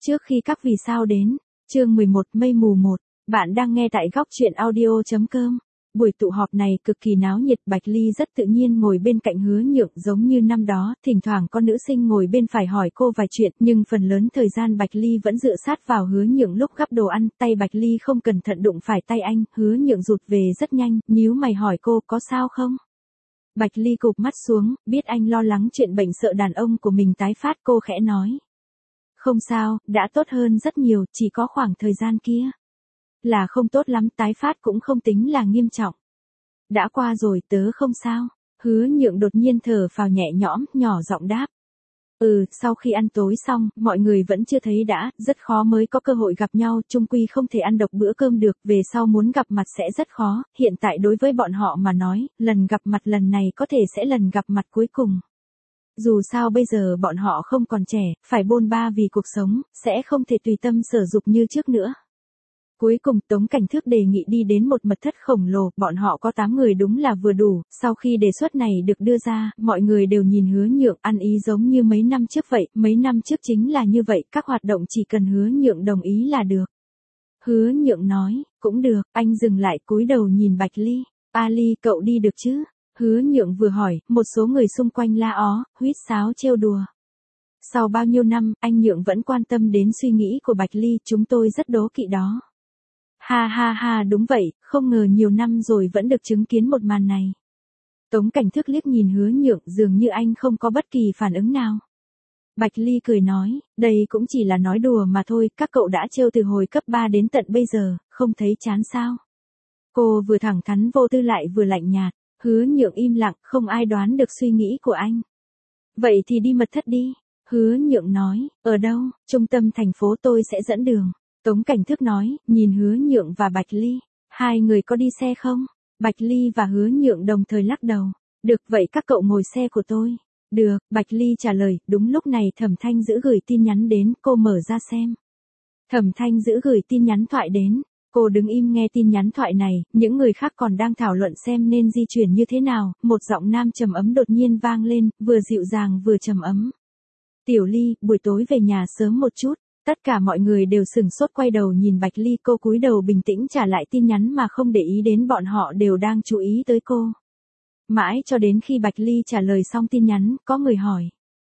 Trước khi các vì sao đến, chương 11 mây mù 1, bạn đang nghe tại góc truyện audio.com. Buổi tụ họp này cực kỳ náo nhiệt, Bạch Ly rất tự nhiên ngồi bên cạnh Hứa Nhượng giống như năm đó, thỉnh thoảng có nữ sinh ngồi bên phải hỏi cô vài chuyện, nhưng phần lớn thời gian Bạch Ly vẫn dựa sát vào Hứa Nhượng lúc gắp đồ ăn, tay Bạch Ly không cẩn thận đụng phải tay anh, Hứa Nhượng rụt về rất nhanh, nhíu mày hỏi cô có sao không? Bạch Ly cụp mắt xuống, biết anh lo lắng chuyện bệnh sợ đàn ông của mình tái phát, cô khẽ nói. Không sao, đã tốt hơn rất nhiều, chỉ có khoảng thời gian kia là không tốt lắm, tái phát cũng không tính là nghiêm trọng. Đã qua rồi, tớ không sao. Hứa Nhượng đột nhiên thở phào nhẹ nhõm, nhỏ giọng đáp. Sau khi ăn tối xong, mọi người vẫn chưa thấy đã, rất khó mới có cơ hội gặp nhau, chung quy không thể ăn độc bữa cơm được, về sau muốn gặp mặt sẽ rất khó, hiện tại đối với bọn họ mà nói, lần gặp mặt lần này có thể sẽ lần gặp mặt cuối cùng. Dù sao bây giờ bọn họ không còn trẻ, phải bôn ba vì cuộc sống, sẽ không thể tùy tâm sở dục như trước nữa. Cuối cùng Tống Cảnh Thước đề nghị đi đến một mật thất khổng lồ, bọn họ có 8 người đúng là vừa đủ, sau khi đề xuất này được đưa ra, mọi người đều nhìn Hứa Nhượng, ăn ý giống như mấy năm trước vậy, mấy năm trước chính là như vậy, các hoạt động chỉ cần Hứa Nhượng đồng ý là được. Hứa Nhượng nói, cũng được, anh dừng lại cúi đầu nhìn Bạch Ly, Ly cậu đi được chứ? Hứa Nhượng vừa hỏi, một số người xung quanh la ó, huýt sáo trêu đùa. Sau bao nhiêu năm, anh Nhượng vẫn quan tâm đến suy nghĩ của Bạch Ly, chúng tôi rất đố kỵ đó. Ha ha ha, đúng vậy, không ngờ nhiều năm rồi vẫn được chứng kiến một màn này. Tống Cảnh Thước liếc nhìn Hứa Nhượng, dường như anh không có bất kỳ phản ứng nào. Bạch Ly cười nói, đây cũng chỉ là nói đùa mà thôi, các cậu đã trêu từ hồi cấp 3 đến tận bây giờ, không thấy chán sao? Cô vừa thẳng thắn vô tư lại vừa lạnh nhạt. Hứa Nhượng im lặng, không ai đoán được suy nghĩ của anh. Vậy thì đi mật thất đi. Hứa Nhượng nói, ở đâu? Trung tâm thành phố, tôi sẽ dẫn đường. Tống Cảnh Thước nói, nhìn Hứa Nhượng và Bạch Ly. Hai người có đi xe không? Bạch Ly và Hứa Nhượng đồng thời lắc đầu. Được, vậy các cậu ngồi xe của tôi. Được, Bạch Ly trả lời, đúng lúc này Thẩm Thanh Dữ gửi tin nhắn đến, cô mở ra xem. Thẩm Thanh Dữ gửi tin nhắn thoại đến. Cô đứng im nghe tin nhắn thoại này, những người khác còn đang thảo luận xem nên di chuyển như thế nào, một giọng nam trầm ấm đột nhiên vang lên, vừa dịu dàng vừa trầm ấm. Tiểu Ly, buổi tối về nhà sớm một chút. Tất cả mọi người đều sửng sốt quay đầu nhìn Bạch Ly, cô cúi đầu bình tĩnh trả lại tin nhắn mà không để ý đến bọn họ đều đang chú ý tới cô. Mãi cho đến khi Bạch Ly trả lời xong tin nhắn, có người hỏi.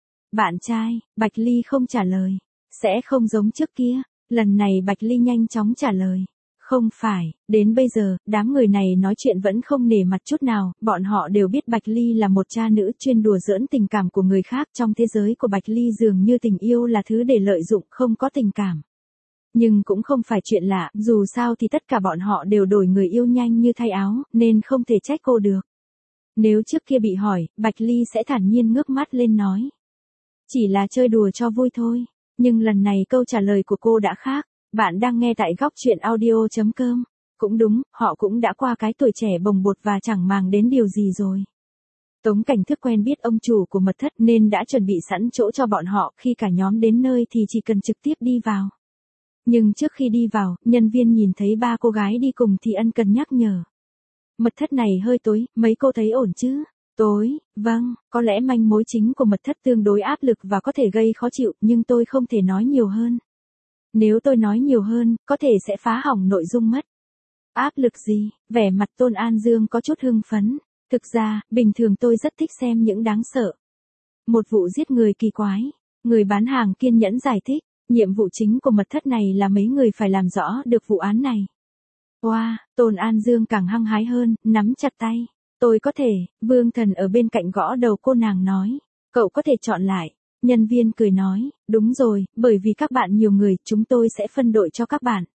Bạn trai, Bạch Ly không trả lời. Sẽ không giống trước kia. Lần này Bạch Ly nhanh chóng trả lời. Không phải, đến bây giờ, đám người này nói chuyện vẫn không nể mặt chút nào, bọn họ đều biết Bạch Ly là một cha nữ chuyên đùa giỡn tình cảm của người khác, trong thế giới của Bạch Ly dường như tình yêu là thứ để lợi dụng, không có tình cảm. Nhưng cũng không phải chuyện lạ, dù sao thì tất cả bọn họ đều đổi người yêu nhanh như thay áo, nên không thể trách cô được. Nếu trước kia bị hỏi, Bạch Ly sẽ thản nhiên ngước mắt lên nói. Chỉ là chơi đùa cho vui thôi, nhưng lần này câu trả lời của cô đã khác. Bạn đang nghe tại góc truyện audio.com. Cũng đúng, họ cũng đã qua cái tuổi trẻ bồng bột và chẳng màng đến điều gì rồi. Tống Cảnh Thước quen biết ông chủ của mật thất nên đã chuẩn bị sẵn chỗ cho bọn họ, khi cả nhóm đến nơi thì chỉ cần trực tiếp đi vào. Nhưng trước khi đi vào, nhân viên nhìn thấy 3 cô gái đi cùng thì ân cần nhắc nhở. Mật thất này hơi tối, mấy cô thấy ổn chứ? Tối, vâng, có lẽ manh mối chính của mật thất tương đối áp lực và có thể gây khó chịu, nhưng tôi không thể nói nhiều hơn. Nếu tôi nói nhiều hơn, có thể sẽ phá hỏng nội dung mất. Áp lực gì? Vẻ mặt Tôn An Dương có chút hưng phấn. Thực ra, bình thường tôi rất thích xem những đáng sợ. Một vụ giết người kỳ quái. Người bán hàng kiên nhẫn giải thích. Nhiệm vụ chính của mật thất này là mấy người phải làm rõ được vụ án này. Wow, Tôn An Dương càng hăng hái hơn, nắm chặt tay. Tôi có thể, Vương Thần ở bên cạnh gõ đầu cô nàng nói. Cậu có thể chọn lại. Nhân viên cười nói, đúng rồi, bởi vì các bạn nhiều người, chúng tôi sẽ phân đội cho các bạn.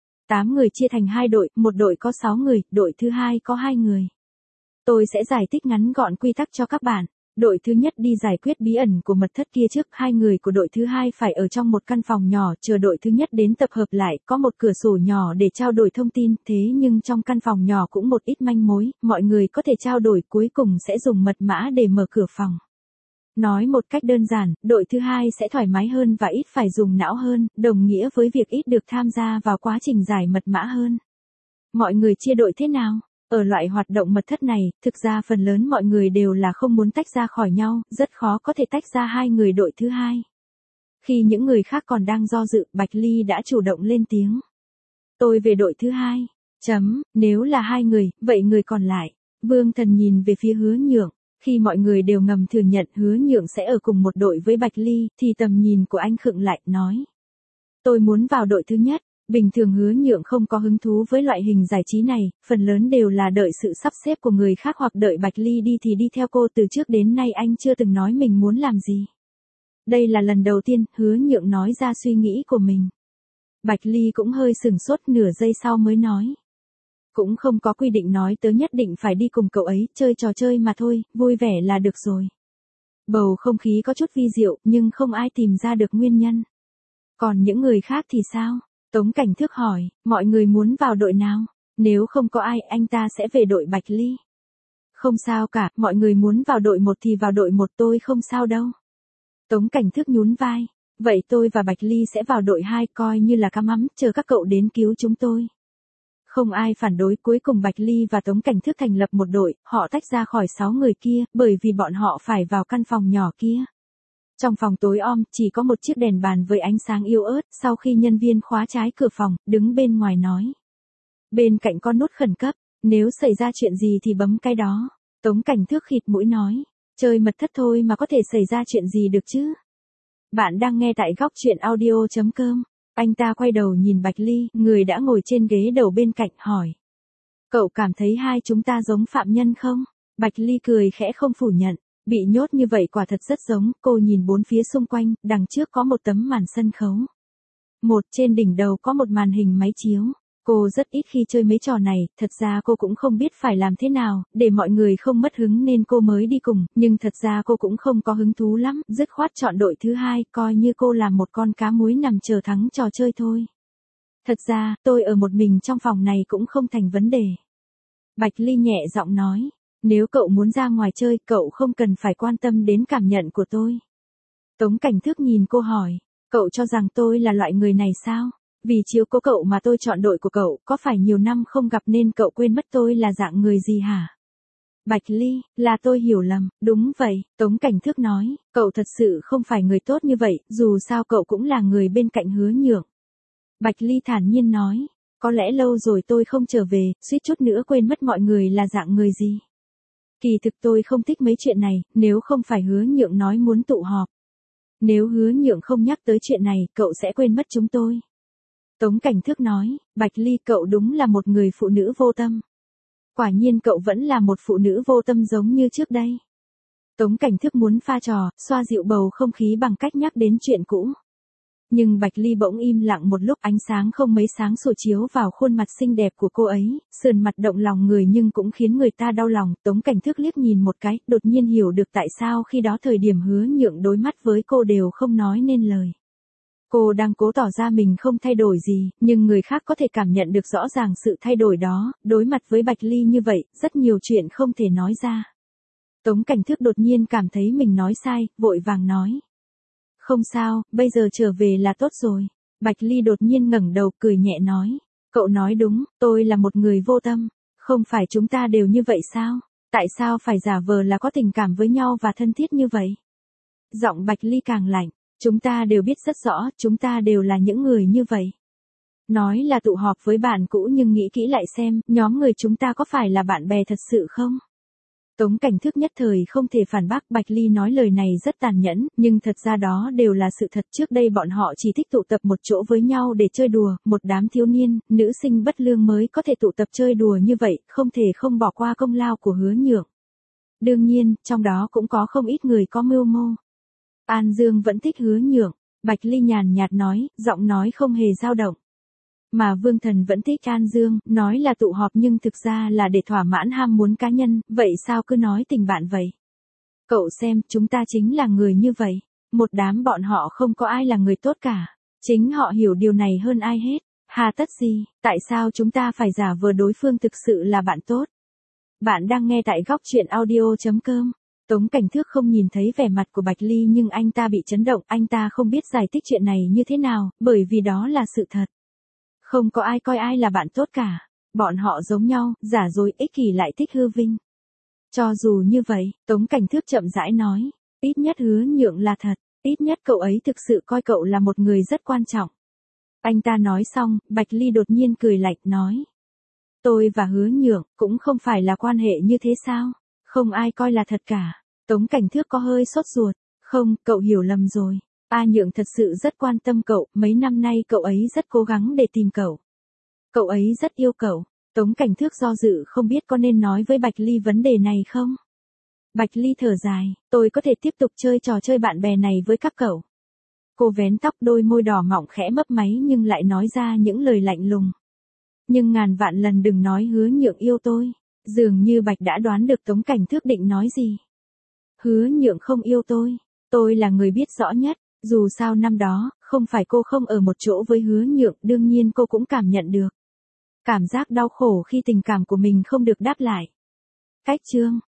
8 người chia thành 2 đội, một đội có 6 người, đội thứ hai có 2 người. Tôi sẽ giải thích ngắn gọn quy tắc cho các bạn. Đội thứ nhất đi giải quyết bí ẩn của mật thất kia trước, 2 người của đội thứ hai phải ở trong một căn phòng nhỏ chờ đội thứ nhất đến tập hợp lại, có một cửa sổ nhỏ để trao đổi thông tin, thế nhưng trong căn phòng nhỏ cũng một ít manh mối, mọi người có thể trao đổi, cuối cùng sẽ dùng mật mã để mở cửa phòng. Nói một cách đơn giản, đội thứ hai sẽ thoải mái hơn và ít phải dùng não hơn, đồng nghĩa với việc ít được tham gia vào quá trình giải mật mã hơn. Mọi người chia đội thế nào? Ở loại hoạt động mật thất này, thực ra phần lớn mọi người đều là không muốn tách ra khỏi nhau, rất khó có thể tách ra 2 người đội thứ hai. Khi những người khác còn đang do dự, Bạch Ly đã chủ động lên tiếng. Tôi về đội thứ hai. Nếu là 2 người, vậy người còn lại. Vương Thần nhìn về phía Hứa Nhượng. Khi mọi người đều ngầm thừa nhận Hứa Nhượng sẽ ở cùng một đội với Bạch Ly, thì tầm nhìn của anh khựng lại, nói. Tôi muốn vào đội thứ nhất. Bình thường Hứa Nhượng không có hứng thú với loại hình giải trí này, phần lớn đều là đợi sự sắp xếp của người khác hoặc đợi Bạch Ly đi thì đi theo cô. Từ trước đến nay anh chưa từng nói mình muốn làm gì. Đây là lần đầu tiên Hứa Nhượng nói ra suy nghĩ của mình. Bạch Ly cũng hơi sừng sốt, nửa giây sau mới nói. Cũng không có quy định nói tớ nhất định phải đi cùng cậu ấy, chơi trò chơi mà thôi, vui vẻ là được rồi. Bầu không khí có chút vi diệu, nhưng không ai tìm ra được nguyên nhân. Còn những người khác thì sao? Tống Cảnh Thước hỏi, mọi người muốn vào đội nào? Nếu không có ai, anh ta sẽ về đội Bạch Ly. Không sao cả, mọi người muốn vào đội 1 thì vào đội 1, tôi không sao đâu. Tống Cảnh Thước nhún vai. Vậy tôi và Bạch Ly sẽ vào đội 2, coi như là cắm ấm, chờ các cậu đến cứu chúng tôi. Không ai phản đối, cuối cùng Bạch Ly và Tống Cảnh Thước thành lập một đội, họ tách ra khỏi 6 người kia, bởi vì bọn họ phải vào căn phòng nhỏ kia. Trong phòng tối om, chỉ có một chiếc đèn bàn với ánh sáng yếu ớt, sau khi nhân viên khóa trái cửa phòng, đứng bên ngoài nói. Bên cạnh có nút khẩn cấp, nếu xảy ra chuyện gì thì bấm cái đó. Tống Cảnh Thước khịt mũi nói, chơi mật thất thôi mà có thể xảy ra chuyện gì được chứ. Bạn đang nghe tại góc truyện audio.com. Anh ta quay đầu nhìn Bạch Ly, người đã ngồi trên ghế đầu bên cạnh, hỏi. Cậu cảm thấy hai chúng ta giống phạm nhân không? Bạch Ly cười khẽ không phủ nhận. Bị nhốt như vậy quả thật rất giống, cô nhìn bốn phía xung quanh, đằng trước có một tấm màn sân khấu. Trên đỉnh đầu có một màn hình máy chiếu. Cô rất ít khi chơi mấy trò này, thật ra cô cũng không biết phải làm thế nào, để mọi người không mất hứng nên cô mới đi cùng, nhưng thật ra cô cũng không có hứng thú lắm, dứt khoát chọn đội thứ hai, coi như cô là một con cá muối nằm chờ thắng trò chơi thôi. Thật ra, tôi ở một mình trong phòng này cũng không thành vấn đề. Bạch Ly nhẹ giọng nói, nếu cậu muốn ra ngoài chơi, cậu không cần phải quan tâm đến cảm nhận của tôi. Tống Cảnh Thước nhìn cô hỏi, cậu cho rằng tôi là loại người này sao? Vì chiếu cố cậu mà tôi chọn đội của cậu, có phải nhiều năm không gặp nên cậu quên mất tôi là dạng người gì hả? Bạch Ly, là tôi hiểu lầm, đúng vậy, Tống Cảnh Thước nói, cậu thật sự không phải người tốt như vậy, dù sao cậu cũng là người bên cạnh Hứa Nhượng. Bạch Ly thản nhiên nói, có lẽ lâu rồi tôi không trở về, suýt chút nữa quên mất mọi người là dạng người gì. Kỳ thực tôi không thích mấy chuyện này, nếu không phải Hứa Nhượng nói muốn tụ họp. Nếu Hứa Nhượng không nhắc tới chuyện này, cậu sẽ quên mất chúng tôi. Tống Cảnh Thước nói, Bạch Ly, cậu đúng là một người phụ nữ vô tâm. Quả nhiên cậu vẫn là một phụ nữ vô tâm giống như trước đây. Tống Cảnh Thước muốn pha trò, xoa dịu bầu không khí bằng cách nhắc đến chuyện cũ. Nhưng Bạch Ly bỗng im lặng một lúc, ánh sáng không mấy sáng sủa chiếu vào khuôn mặt xinh đẹp của cô ấy, sườn mặt động lòng người nhưng cũng khiến người ta đau lòng. Tống Cảnh Thước liếc nhìn một cái, đột nhiên hiểu được tại sao khi đó thời điểm Hứa Nhượng đối mắt với cô đều không nói nên lời. Cô đang cố tỏ ra mình không thay đổi gì, nhưng người khác có thể cảm nhận được rõ ràng sự thay đổi đó, đối mặt với Bạch Ly như vậy, rất nhiều chuyện không thể nói ra. Tống Cảnh Thước đột nhiên cảm thấy mình nói sai, vội vàng nói. Không sao, bây giờ trở về là tốt rồi. Bạch Ly đột nhiên ngẩng đầu cười nhẹ nói. Cậu nói đúng, tôi là một người vô tâm. Không phải chúng ta đều như vậy sao? Tại sao phải giả vờ là có tình cảm với nhau và thân thiết như vậy? Giọng Bạch Ly càng lạnh. Chúng ta đều biết rất rõ, chúng ta đều là những người như vậy. Nói là tụ họp với bạn cũ nhưng nghĩ kỹ lại xem, nhóm người chúng ta có phải là bạn bè thật sự không? Tống Cảnh Thước nhất thời không thể phản bác. Bạch Ly nói lời này rất tàn nhẫn, nhưng thật ra đó đều là sự thật. Trước đây bọn họ chỉ thích tụ tập một chỗ với nhau để chơi đùa, một đám thiếu niên, nữ sinh bất lương mới có thể tụ tập chơi đùa như vậy, không thể không bỏ qua công lao của Hứa Nhượng. Đương nhiên, trong đó cũng có không ít người có mưu mô. An Dương vẫn thích Hứa Nhượng, Bạch Ly nhàn nhạt nói, giọng nói không hề dao động. Mà Vương Thần vẫn thích An Dương, nói là tụ họp nhưng thực ra là để thỏa mãn ham muốn cá nhân, vậy sao cứ nói tình bạn vậy? Cậu xem, chúng ta chính là người như vậy, một đám bọn họ không có ai là người tốt cả, chính họ hiểu điều này hơn ai hết, hà tất gì, tại sao chúng ta phải giả vờ đối phương thực sự là bạn tốt? Bạn đang nghe tại góc truyện audio.com. Tống Cảnh Thước không nhìn thấy vẻ mặt của Bạch Ly nhưng anh ta bị chấn động, anh ta không biết giải thích chuyện này như thế nào, bởi vì đó là sự thật. Không có ai coi ai là bạn tốt cả, bọn họ giống nhau, giả dối, ích kỷ lại thích hư vinh. Cho dù như vậy, Tống Cảnh Thước chậm rãi nói, ít nhất Hứa Nhượng là thật, Ít nhất cậu ấy thực sự coi cậu là một người rất quan trọng. Anh ta nói xong, Bạch Ly đột nhiên cười lạnh nói. Tôi và Hứa Nhượng cũng không phải là quan hệ như thế sao? Không ai coi là thật cả. Tống Cảnh Thước có hơi sốt ruột. Không, cậu hiểu lầm rồi. A Nhượng thật sự rất quan tâm cậu, mấy năm nay cậu ấy rất cố gắng để tìm cậu. Cậu ấy rất yêu cậu. Tống Cảnh Thước do dự không biết có nên nói với Bạch Ly vấn đề này không? Bạch Ly thở dài, tôi có thể tiếp tục chơi trò chơi bạn bè này với các cậu. Cô vén tóc, đôi môi đỏ mọng khẽ mấp máy nhưng lại nói ra những lời lạnh lùng. Nhưng ngàn vạn lần đừng nói Hứa Nhượng yêu tôi. Dường như Bạch đã đoán được Tống Cảnh Thước định nói gì. Hứa Nhượng không yêu tôi là người biết rõ nhất. Dù sao năm đó, không phải cô không ở một chỗ với Hứa Nhượng, đương nhiên cô cũng cảm nhận được. Cảm giác đau khổ khi tình cảm của mình không được đáp lại. Cách chương